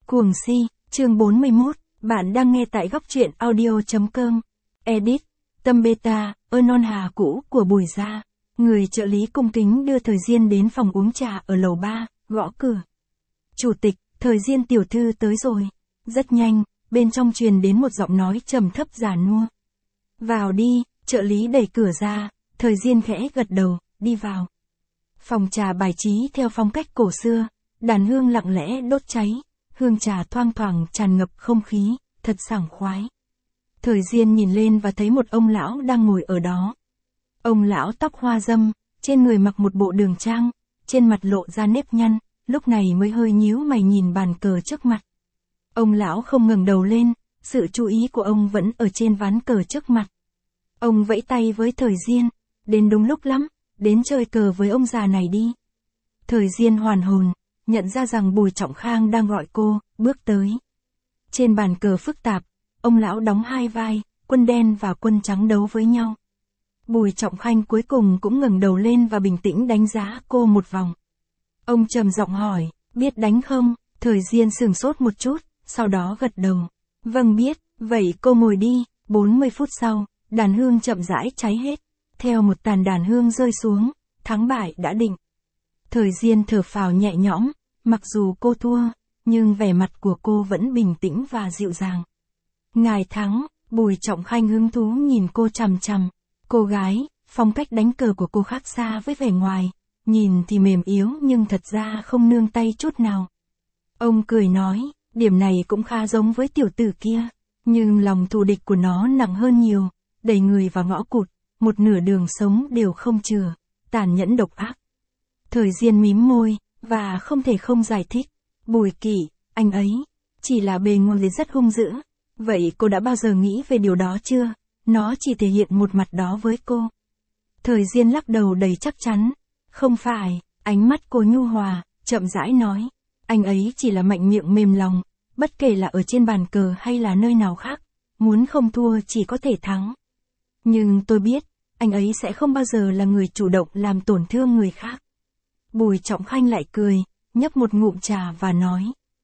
Cuồng si, chương 41, bạn đang nghe tại góc truyện audio.com. Edit, Tâm Beta, non hà cũ của Bùi Gia. Người trợ lý cung kính đưa Thời Diên đến phòng uống trà ở lầu 3, gõ cửa. Chủ tịch, Thời Diên tiểu thư tới rồi. Rất nhanh, bên trong truyền đến một giọng nói trầm thấp già nua. Vào đi, trợ lý đẩy cửa ra, Thời Diên khẽ gật đầu, đi vào. Phòng trà bài trí theo phong cách cổ xưa, đàn hương lặng lẽ đốt cháy, hương trà thoang thoảng tràn ngập không khí, thật sảng khoái. Thời Diên nhìn lên và thấy một ông lão đang ngồi ở đó. Ông lão tóc hoa râm, trên người mặc một bộ đường trang, trên mặt lộ ra nếp nhăn, lúc này mới hơi nhíu mày nhìn bàn cờ trước mặt. Ông lão không ngẩng đầu lên, sự chú ý của ông vẫn ở trên ván cờ trước mặt. Ông vẫy tay với Thời Diên, đến đúng lúc lắm, đến chơi cờ với ông già này đi. Thời Diên hoàn hồn, nhận ra rằng Bùi Trọng Khang đang gọi cô, bước tới. Trên bàn cờ phức tạp, ông lão đóng hai vai, quân đen và quân trắng đấu với nhau. Bùi Trọng Khanh cuối cùng cũng ngẩng đầu lên và bình tĩnh đánh giá cô một vòng. Ông trầm giọng hỏi, biết đánh không? Thời Diên sửng sốt một chút, sau đó gật đầu. Vâng biết, vậy cô ngồi đi. 40 phút sau, đàn hương chậm rãi cháy hết. Theo một tàn đàn hương rơi xuống, thắng bại đã định. Thời Diên thở phào nhẹ nhõm, mặc dù cô thua, nhưng vẻ mặt của cô vẫn bình tĩnh và dịu dàng. Ngài thắng, Bùi Trọng Khanh hứng thú nhìn cô chằm chằm. Cô gái, phong cách đánh cờ của cô khác xa với vẻ ngoài, nhìn thì mềm yếu nhưng thật ra không nương tay chút nào. Ông cười nói, điểm này cũng khá giống với tiểu tử kia, nhưng lòng thù địch của nó nặng hơn nhiều, đẩy người vào ngõ cụt, một nửa đường sống đều không chừa, tàn nhẫn độc ác. Thời Diên mím môi, và không thể không giải thích. Bùi Kỵ, anh ấy, chỉ là bề ngoài rất hung dữ. Vậy cô đã bao giờ nghĩ về điều đó chưa? Nó chỉ thể hiện một mặt đó với cô. Thời Diên lắc đầu đầy chắc chắn. Không phải, ánh mắt cô nhu hòa, chậm rãi nói. Anh ấy chỉ là mạnh miệng mềm lòng, bất kể là ở trên bàn cờ hay là nơi nào khác. Muốn không thua chỉ có thể thắng. Nhưng tôi biết, anh ấy sẽ không bao giờ là người chủ động làm tổn thương người khác. Bùi Trọng Khanh lại cười, nhấp một ngụm trà và nói.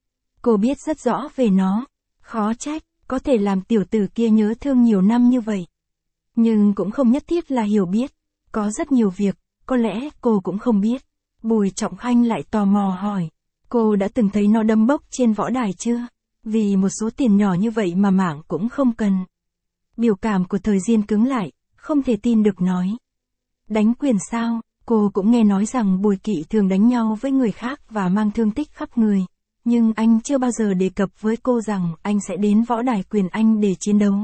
Cô biết rất rõ về nó, khó trách, có thể làm tiểu tử kia nhớ thương nhiều năm như vậy. Nhưng cũng không nhất thiết là hiểu biết, có rất nhiều việc, có lẽ cô cũng không biết. Bùi Trọng Khanh lại tò mò hỏi, cô đã từng thấy nó đấm bốc trên võ đài chưa? Vì một số tiền nhỏ như vậy mà mảng cũng không cần. Biểu cảm của Thời Diên cứng lại, không thể tin được nói. Đánh quyền sao? Cô cũng nghe nói rằng Bùi Kỵ thường đánh nhau với người khác và mang thương tích khắp người. Nhưng anh chưa bao giờ đề cập với cô rằng anh sẽ đến võ đài quyền Anh để chiến đấu.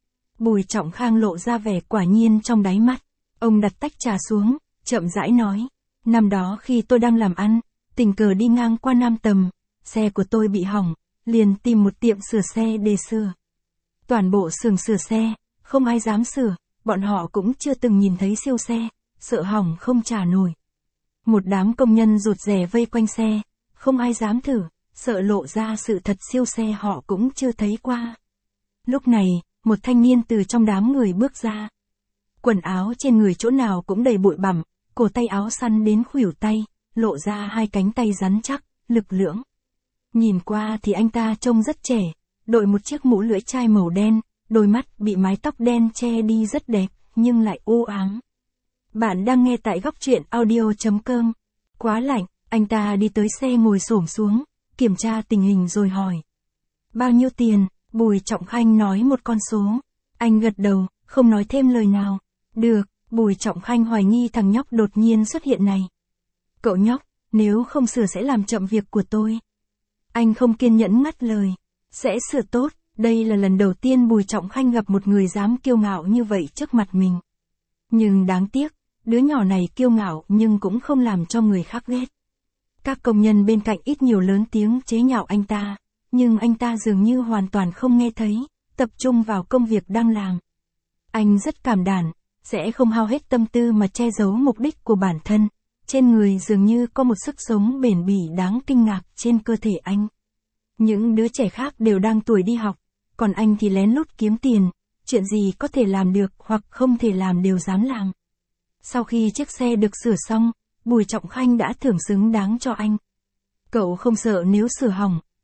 Bùi Trọng Khang lộ ra vẻ quả nhiên trong đáy mắt. Ông đặt tách trà xuống, chậm rãi nói. Năm đó khi tôi đang làm ăn, tình cờ đi ngang qua Nam Tầm, xe của tôi bị hỏng, liền tìm một tiệm sửa xe để sửa. Toàn bộ xưởng sửa xe, không ai dám sửa, bọn họ cũng chưa từng nhìn thấy siêu xe, sợ hỏng không trả nổi. Một đám công nhân rụt rè vây quanh xe, không ai dám thử, sợ lộ ra sự thật siêu xe họ cũng chưa thấy qua. Lúc này, một thanh niên từ trong đám người bước ra. Quần áo trên người chỗ nào cũng đầy bụi bặm, cổ tay áo săn đến khuỷu tay, lộ ra hai cánh tay rắn chắc, lực lưỡng. Nhìn qua thì anh ta trông rất trẻ, đội một chiếc mũ lưỡi chai màu đen, đôi mắt bị mái tóc đen che đi rất đẹp, nhưng lại u ám. Bạn đang nghe tại góc truyện audio.com. Quá lạnh, anh ta đi tới xe ngồi xổm xuống, kiểm tra tình hình rồi hỏi. Bao nhiêu tiền? Bùi Trọng Khanh nói một con số. Anh gật đầu, không nói thêm lời nào. Được, Bùi Trọng Khanh hoài nghi thằng nhóc đột nhiên xuất hiện này. Cậu nhóc, nếu không sửa sẽ làm chậm việc của tôi. Anh không kiên nhẫn ngắt lời. Sẽ sửa tốt, đây là lần đầu tiên Bùi Trọng Khanh gặp một người dám kiêu ngạo như vậy trước mặt mình. Nhưng đáng tiếc, đứa nhỏ này kiêu ngạo nhưng cũng không làm cho người khác ghét. Các công nhân bên cạnh ít nhiều lớn tiếng chế nhạo anh ta, nhưng anh ta dường như hoàn toàn không nghe thấy, tập trung vào công việc đang làm. Anh rất cảm đản, sẽ không hao hết tâm tư mà che giấu mục đích của bản thân. Trên người dường như có một sức sống bền bỉ đáng kinh ngạc trên cơ thể anh. Những đứa trẻ khác đều đang tuổi đi học, còn anh thì lén lút kiếm tiền, chuyện gì có thể làm được hoặc không thể làm đều dám làm. Sau khi chiếc xe được sửa xong, Bùi Trọng Khanh đã thưởng xứng đáng cho anh. Cậu không sợ nếu sửa hỏng,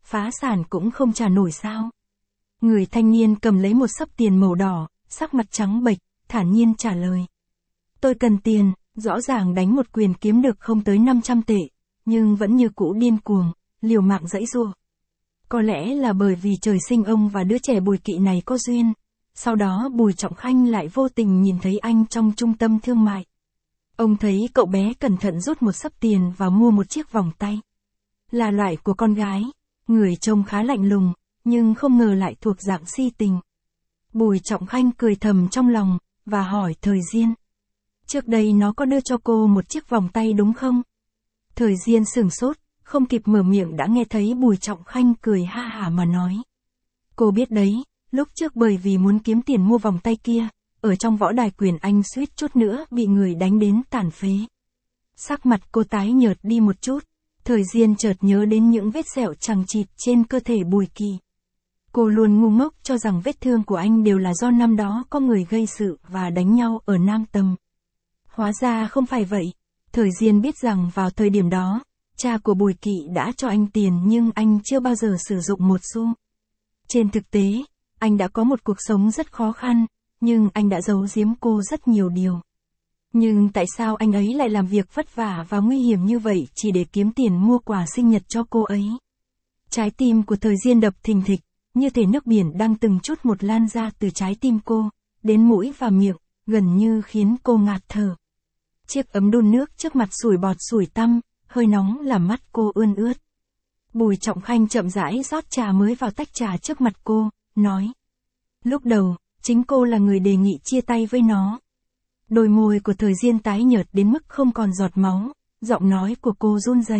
phá sản cũng không trả nổi sao? Người thanh niên cầm lấy một xấp tiền màu đỏ, sắc mặt trắng bệch, thản nhiên trả lời. Tôi cần tiền, rõ ràng đánh một quyền kiếm được không tới 500 tệ, nhưng vẫn như cũ điên cuồng, liều mạng giãy giụa. Có lẽ là bởi vì trời sinh ông và đứa trẻ Bùi Kỵ này có duyên. Sau đó Bùi Trọng Khanh lại vô tình nhìn thấy anh trong trung tâm thương mại. Ông thấy cậu bé cẩn thận rút một xấp tiền và mua một chiếc vòng tay. Là loại của con gái, người trông khá lạnh lùng, nhưng không ngờ lại thuộc dạng si tình. Bùi Trọng Khanh cười thầm trong lòng, và hỏi Thời Diên. Trước đây nó có đưa cho cô một chiếc vòng tay đúng không? Thời Diên sửng sốt, không kịp mở miệng đã nghe thấy Bùi Trọng Khanh cười ha hả mà nói. Cô biết đấy, lúc trước bởi vì muốn kiếm tiền mua vòng tay kia, ở trong võ đài quyền anh suýt chút nữa bị người đánh đến tàn phế. Sắc mặt cô tái nhợt đi một chút, Thời Diên chợt nhớ đến những vết sẹo chằng chịt trên cơ thể Bùi Kỳ. Cô luôn ngu ngốc cho rằng vết thương của anh đều là do năm đó có người gây sự và đánh nhau ở Nam Tầm. Hóa ra không phải vậy, Thời Diên biết rằng vào thời điểm đó, cha của Bùi Kỵ đã cho anh tiền nhưng anh chưa bao giờ sử dụng một xu. Trên thực tế, anh đã có một cuộc sống rất khó khăn, nhưng anh đã giấu giếm cô rất nhiều điều. Nhưng tại sao anh ấy lại làm việc vất vả và nguy hiểm như vậy chỉ để kiếm tiền mua quà sinh nhật cho cô ấy? Trái tim của Thời Diên đập thình thịch, như thể nước biển đang từng chút một lan ra từ trái tim cô, đến mũi và miệng, gần như khiến cô ngạt thở. Chiếc ấm đun nước trước mặt sủi bọt sủi tăm, hơi nóng làm mắt cô ươn ướt. Bùi Trọng Khanh chậm rãi rót trà mới vào tách trà trước mặt cô, nói. Lúc đầu, chính cô là người đề nghị chia tay với nó. Đôi môi của Thời Diên tái nhợt đến mức không còn giọt máu, giọng nói của cô run rẩy.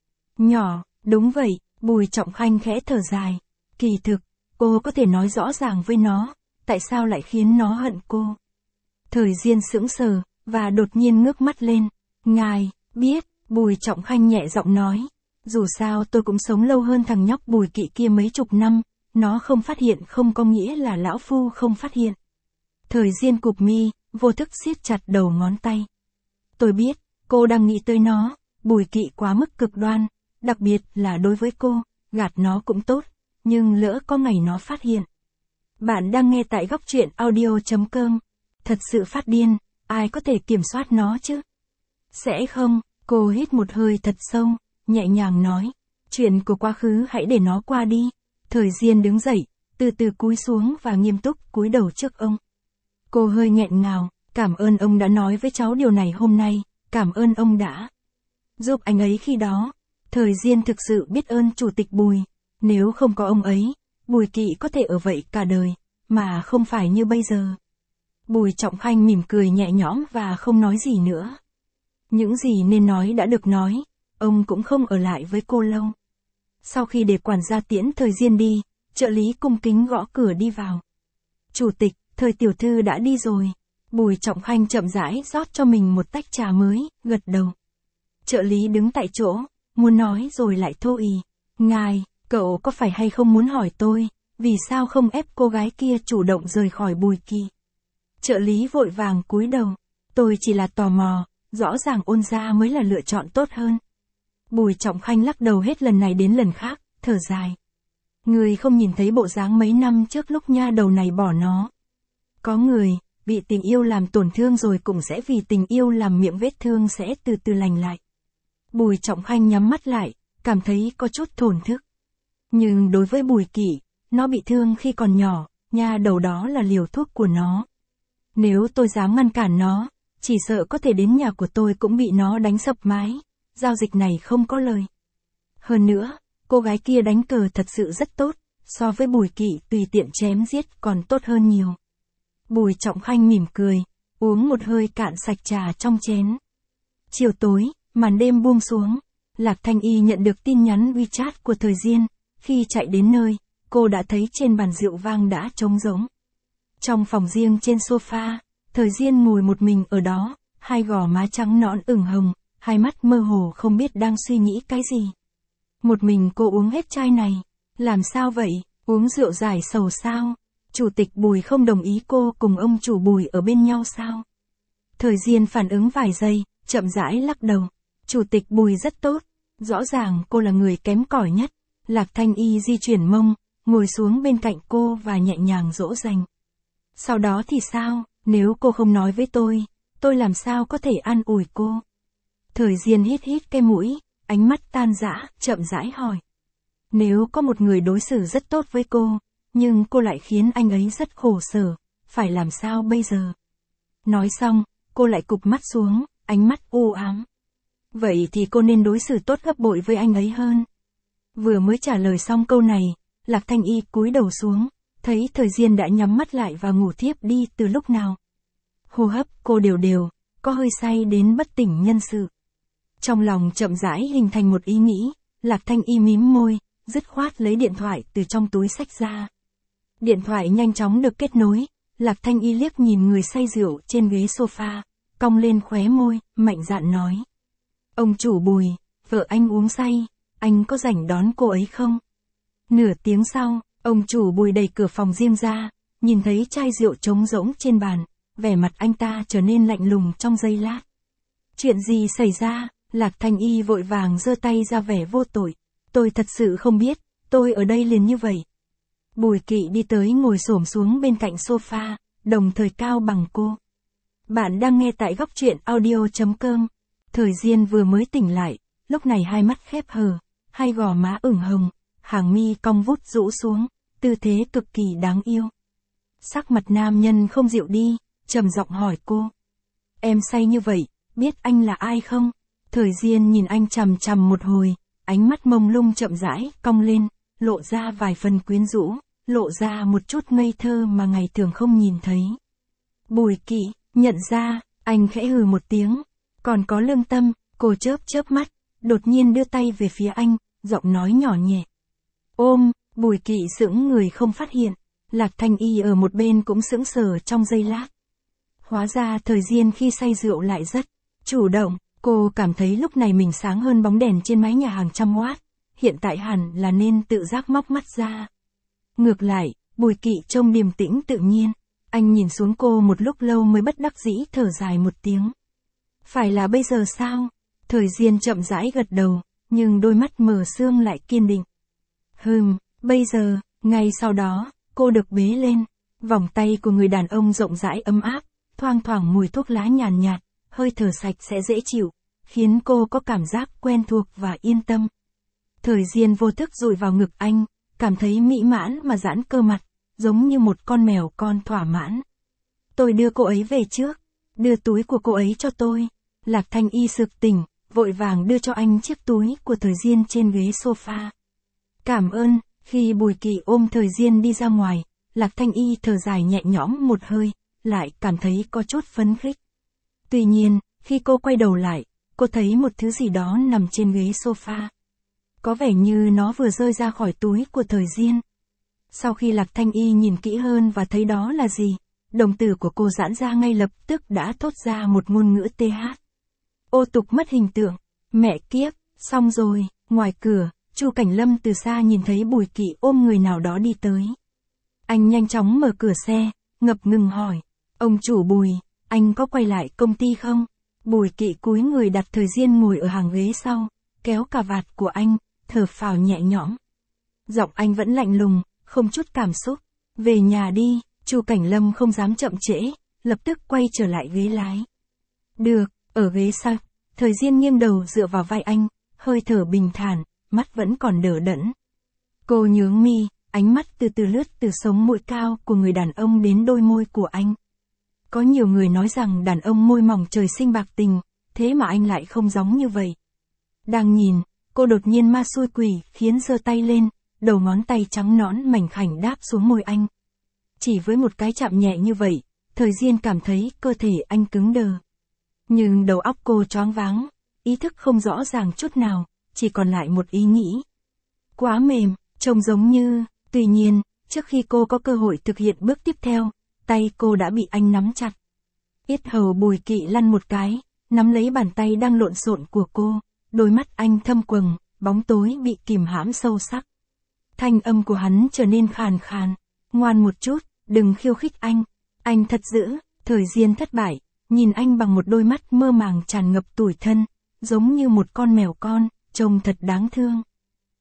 Nhỏ, đúng vậy, Bùi Trọng Khanh khẽ thở dài. Kỳ thực, cô có thể nói rõ ràng với nó, tại sao lại khiến nó hận cô. Thời Diên sững sờ, và đột nhiên ngước mắt lên. Ngài, biết, Bùi Trọng Khanh nhẹ giọng nói. Dù sao tôi cũng sống lâu hơn thằng nhóc Bùi Kỵ kia mấy chục năm, nó không phát hiện không có nghĩa là lão phu không phát hiện. Thời Diên cụp mi, vô thức siết chặt đầu ngón tay. Tôi biết, cô đang nghĩ tới nó, Bùi Kỵ quá mức cực đoan, đặc biệt là đối với cô, gạt nó cũng tốt, nhưng lỡ có ngày nó phát hiện. Bạn đang nghe tại góc truyện audio.com. Thật sự phát điên, ai có thể kiểm soát nó chứ? Sẽ không, cô hít một hơi thật sâu, nhẹ nhàng nói. Chuyện của quá khứ hãy để nó qua đi. Thời Diên đứng dậy, từ từ cúi xuống và nghiêm túc cúi đầu trước ông. Cô hơi nghẹn ngào, cảm ơn ông đã nói với cháu điều này hôm nay, cảm ơn ông đã giúp anh ấy khi đó. Thời Diên thực sự biết ơn Chủ tịch Bùi, nếu không có ông ấy, Bùi Kỵ có thể ở vậy cả đời, mà không phải như bây giờ. Bùi Trọng Khanh mỉm cười nhẹ nhõm và không nói gì nữa. Những gì nên nói đã được nói, ông cũng không ở lại với cô lâu. Sau khi để quản gia tiễn Thời Diên đi, trợ lý cung kính gõ cửa đi vào. Chủ tịch, Thời tiểu thư đã đi rồi. Bùi Trọng Khanh chậm rãi rót cho mình một tách trà mới, gật đầu. Trợ lý đứng tại chỗ, muốn nói rồi lại thô ì. Ngài, cậu có phải hay không muốn hỏi tôi, vì sao không ép cô gái kia chủ động rời khỏi Bùi Kỳ? Trợ lý vội vàng cúi đầu. Tôi chỉ là tò mò, rõ ràng Ôn gia mới là lựa chọn tốt hơn. Bùi Trọng Khanh lắc đầu hết lần này đến lần khác, thở dài. Người không nhìn thấy bộ dáng mấy năm trước lúc nha đầu này bỏ nó. Có người, bị tình yêu làm tổn thương rồi cũng sẽ vì tình yêu làm miệng vết thương sẽ từ từ lành lại. Bùi Trọng Khanh nhắm mắt lại, cảm thấy có chút thổn thức. Nhưng đối với Bùi Kỵ, nó bị thương khi còn nhỏ, nha đầu đó là liều thuốc của nó. Nếu tôi dám ngăn cản nó, chỉ sợ có thể đến nhà của tôi cũng bị nó đánh sập mái. Giao dịch này không có lời. Hơn nữa, cô gái kia đánh cờ thật sự rất tốt, so với Bùi Kỵ tùy tiện chém giết còn tốt hơn nhiều. Bùi Trọng Khanh mỉm cười, uống một hơi cạn sạch trà trong chén. Chiều tối, màn đêm buông xuống, Lạc Thanh Y nhận được tin nhắn WeChat của Thời Diên. Khi chạy đến nơi, cô đã thấy trên bàn rượu vang đã trống rỗng. Trong phòng riêng trên sofa, Thời Diên ngồi một mình ở đó, hai gò má trắng nõn ửng hồng, hai mắt mơ hồ không biết đang suy nghĩ cái gì. Một mình cô uống hết chai này, làm sao vậy, uống rượu giải sầu sao? Chủ tịch Bùi không đồng ý cô cùng ông chủ Bùi ở bên nhau sao? Thời Diên phản ứng vài giây, chậm rãi lắc đầu. Chủ tịch Bùi rất tốt, rõ ràng cô là người kém cỏi nhất, Lạc Thanh Y di chuyển mông, ngồi xuống bên cạnh cô và nhẹ nhàng dỗ dành. Sau đó thì sao, nếu cô không nói với tôi làm sao có thể an ủi cô? Thời Diên hít hít cái mũi, ánh mắt tan rã, chậm rãi hỏi. Nếu có một người đối xử rất tốt với cô, nhưng cô lại khiến anh ấy rất khổ sở, phải làm sao bây giờ? Nói xong, cô lại cụp mắt xuống, ánh mắt u ám. Vậy thì cô nên đối xử tốt gấp bội với anh ấy hơn. Vừa mới trả lời xong câu này, Lạc Thanh Y cúi đầu xuống, thấy Thời Diên đã nhắm mắt lại và ngủ thiếp đi từ lúc nào. Hô hấp cô đều đều, có hơi say đến bất tỉnh nhân sự. Trong lòng chậm rãi hình thành một ý nghĩ, Lạc Thanh Y mím môi, dứt khoát lấy điện thoại từ trong túi xách ra. Điện thoại nhanh chóng được kết nối, Lạc Thanh Y liếc nhìn người say rượu trên ghế sofa, cong lên khóe môi, mạnh dạn nói. Ông chủ Bùi, vợ anh uống say, anh có rảnh đón cô ấy không? Nửa tiếng sau, ông chủ Bùi đẩy cửa phòng riêng ra, nhìn thấy chai rượu trống rỗng trên bàn, vẻ mặt anh ta trở nên lạnh lùng trong giây lát. Chuyện gì xảy ra? Lạc Thanh Y vội vàng giơ tay ra vẻ vô tội. Tôi thật sự không biết, tôi ở đây liền như vậy. Bùi Kỵ đi tới ngồi xổm xuống bên cạnh sofa, đồng thời cao bằng cô. Bạn đang nghe tại góc truyện audio.com. Thời Diên vừa mới tỉnh lại, lúc này hai mắt khép hờ, hai gò má ửng hồng, hàng mi cong vút rũ xuống, tư thế cực kỳ đáng yêu. Sắc mặt nam nhân không dịu đi, trầm giọng hỏi cô. Em say như vậy, biết anh là ai không? Thời Diên nhìn anh chằm chằm một hồi, ánh mắt mông lung chậm rãi, cong lên, lộ ra vài phần quyến rũ, lộ ra một chút ngây thơ mà ngày thường không nhìn thấy. Bùi Kỵ, nhận ra, anh khẽ hừ một tiếng, còn có lương tâm, cô chớp chớp mắt, đột nhiên đưa tay về phía anh, giọng nói nhỏ nhẹ. Ôm, Bùi Kỵ sững người không phát hiện, Lạc Thanh Y ở một bên cũng sững sờ trong giây lát. Hóa ra Thời Diên khi say rượu lại rất chủ động, cô cảm thấy lúc này mình sáng hơn bóng đèn trên mái nhà hàng trăm watt, hiện tại hẳn là nên tự giác móc mắt ra. Ngược lại, Bùi Kỵ trông điềm tĩnh tự nhiên, anh nhìn xuống cô một lúc lâu mới bất đắc dĩ thở dài một tiếng. Phải là bây giờ sao? Thời Diên chậm rãi gật đầu, nhưng đôi mắt mờ sương lại kiên định. Bây giờ, ngay sau đó, cô được bế lên, vòng tay của người đàn ông rộng rãi ấm áp, thoang thoảng mùi thuốc lá nhàn nhạt, hơi thở sạch sẽ dễ chịu, khiến cô có cảm giác quen thuộc và yên tâm. Thời Diên vô thức dụi vào ngực anh, cảm thấy mỹ mãn mà giãn cơ mặt, giống như một con mèo con thỏa mãn. Tôi đưa cô ấy về trước, đưa túi của cô ấy cho tôi. Lạc Thanh Y sực tỉnh, vội vàng đưa cho anh chiếc túi của Thời Diên trên ghế sofa. Cảm ơn. Khi Bùi Kỵ ôm Thời Diên đi ra ngoài, Lạc Thanh Y thở dài nhẹ nhõm một hơi, lại cảm thấy có chút phấn khích. Tuy nhiên, khi cô quay đầu lại, cô thấy một thứ gì đó nằm trên ghế sofa. Có vẻ như nó vừa rơi ra khỏi túi của Thời Diên. Sau khi Lạc Thanh Y nhìn kỹ hơn và thấy đó là gì, đồng tử của cô giãn ra ngay lập tức đã thốt ra một ngôn ngữ TH. Ô tục mất hình tượng, mẹ kiếp, xong rồi. Ngoài cửa, Chu Cảnh Lâm từ xa nhìn thấy Bùi Kỵ ôm người nào đó đi tới. Anh nhanh chóng mở cửa xe, ngập ngừng hỏi, ông chủ Bùi, anh có quay lại công ty không? Bùi Kỵ cúi người đặt Thời Diên ngồi ở hàng ghế sau, kéo cà vạt của anh, thở phào nhẹ nhõm. Giọng anh vẫn lạnh lùng, không chút cảm xúc. Về nhà đi. Chu Cảnh Lâm không dám chậm trễ, lập tức quay trở lại ghế lái. Được. Ở ghế sau, Thời Diên nghiêng đầu dựa vào vai anh, hơi thở bình thản, mắt vẫn còn đờ đẫn. Cô nhướng mi, ánh mắt từ từ lướt từ sống mũi cao của người đàn ông đến đôi môi của anh. Có nhiều người nói rằng đàn ông môi mỏng trời sinh bạc tình, thế mà anh lại không giống như vậy. Đang nhìn, cô đột nhiên ma xui quỷ khiến giơ tay lên, đầu ngón tay trắng nõn mảnh khảnh đáp xuống môi anh. Chỉ với một cái chạm nhẹ như vậy, Thời Diên cảm thấy cơ thể anh cứng đờ. Nhưng đầu óc cô choáng váng, ý thức không rõ ràng chút nào, chỉ còn lại một ý nghĩ. Quá mềm, trông giống như, tuy nhiên, trước khi cô có cơ hội thực hiện bước tiếp theo, tay cô đã bị anh nắm chặt. Yết hầu Bùi Kỵ lăn một cái, nắm lấy bàn tay đang lộn xộn của cô, đôi mắt anh thâm quầng, bóng tối bị kìm hãm sâu sắc. Thanh âm của hắn trở nên khàn khàn, ngoan một chút, đừng khiêu khích anh thật dữ. Thời Diên thất bại, nhìn anh bằng một đôi mắt mơ màng tràn ngập tủi thân, giống như một con mèo con, trông thật đáng thương.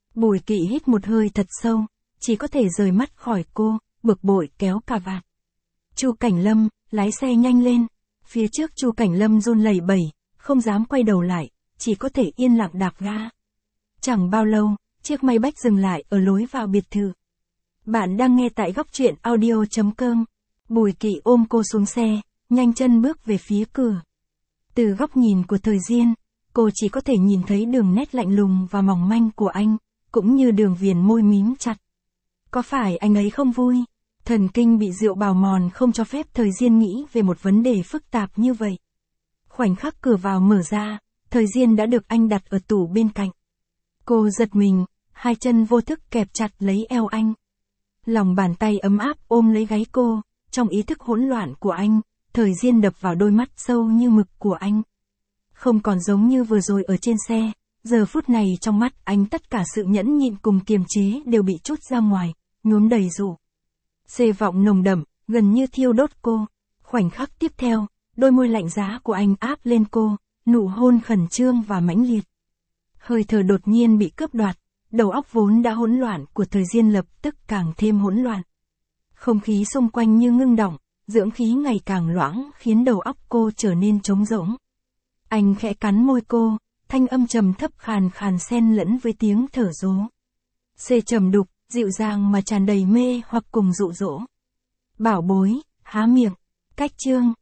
Bùi Kỵ hít một hơi thật sâu, chỉ có thể rời mắt khỏi cô, bực bội kéo cà vạt. Chu Cảnh Lâm, lái xe nhanh lên. Phía trước Chu Cảnh Lâm run lẩy bẩy, không dám quay đầu lại, chỉ có thể yên lặng đạp ga. Chẳng bao lâu, chiếc Maybach dừng lại ở lối vào biệt thự. Bạn đang nghe tại góc truyện audio.com. Bùi Kỵ ôm cô xuống xe, nhanh chân bước về phía cửa. Từ góc nhìn của Thời Diên, cô chỉ có thể nhìn thấy đường nét lạnh lùng và mỏng manh của anh, cũng như đường viền môi mím chặt. Có phải anh ấy không vui? Thần kinh bị rượu bào mòn không cho phép Thời Diên nghĩ về một vấn đề phức tạp như vậy. Khoảnh khắc cửa vào mở ra, Thời Diên đã được anh đặt ở tủ bên cạnh. Cô giật mình, hai chân vô thức kẹp chặt lấy eo anh. Lòng bàn tay ấm áp ôm lấy gáy cô, trong ý thức hỗn loạn của anh, Thời Diên đập vào đôi mắt sâu như mực của anh. Không còn giống như vừa rồi ở trên xe, giờ phút này trong mắt anh tất cả sự nhẫn nhịn cùng kiềm chế đều bị trút ra ngoài, nhuốm đầy rượu. Xê vọng nồng đậm, gần như thiêu đốt cô. Khoảnh khắc tiếp theo, đôi môi lạnh giá của anh áp lên cô, nụ hôn khẩn trương và mãnh liệt. Hơi thở đột nhiên bị cướp đoạt, đầu óc vốn đã hỗn loạn của Thời Diên lập tức càng thêm hỗn loạn. Không khí xung quanh như ngưng đọng, dưỡng khí ngày càng loãng khiến đầu óc cô trở nên trống rỗng. Anh khẽ cắn môi cô, thanh âm trầm thấp khàn khàn xen lẫn với tiếng thở dố. Xê trầm đục, dịu dàng mà tràn đầy mê hoặc cùng dụ dỗ. Bảo bối, há miệng. Cách chương